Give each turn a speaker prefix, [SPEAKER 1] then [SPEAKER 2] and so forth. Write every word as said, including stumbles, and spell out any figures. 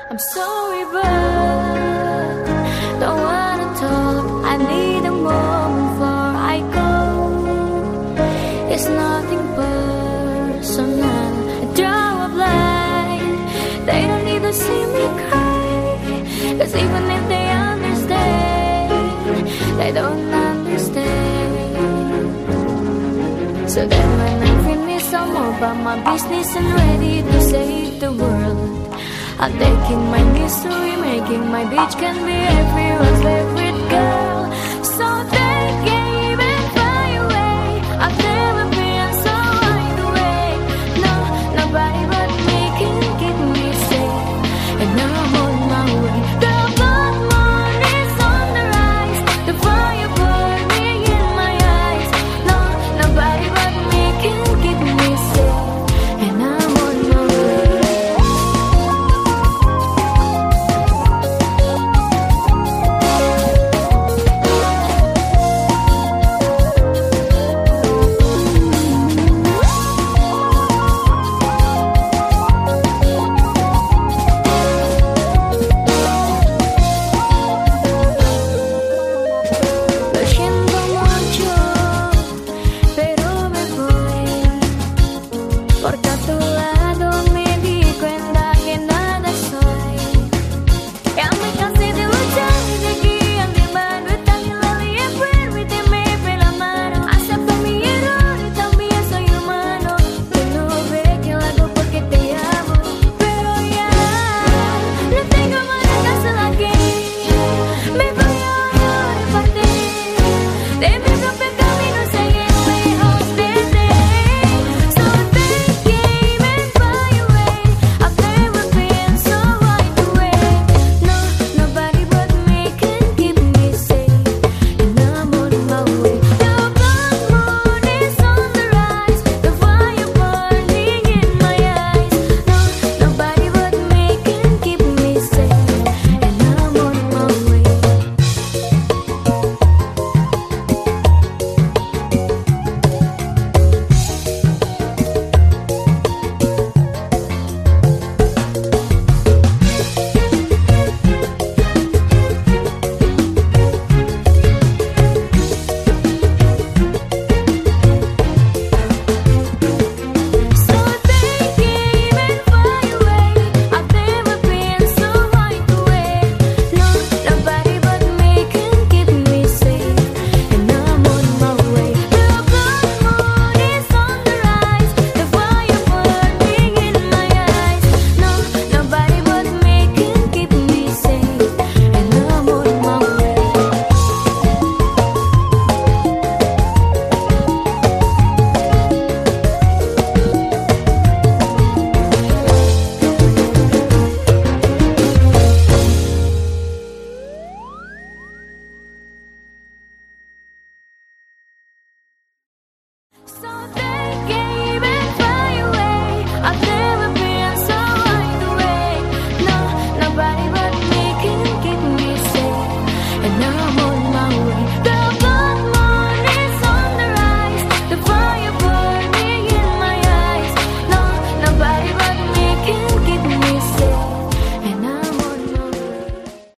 [SPEAKER 1] I'm sorry, but don't wanna talk. I need a moment before I go. It's nothing personal. I draw a blind. They don't need to see me cry, 'cause even if they understand, they don't understand. So then when I finish, I'm all about my business and ready to save the world. I'm taking my misery, making my bitch can be everyone's favorite girl. So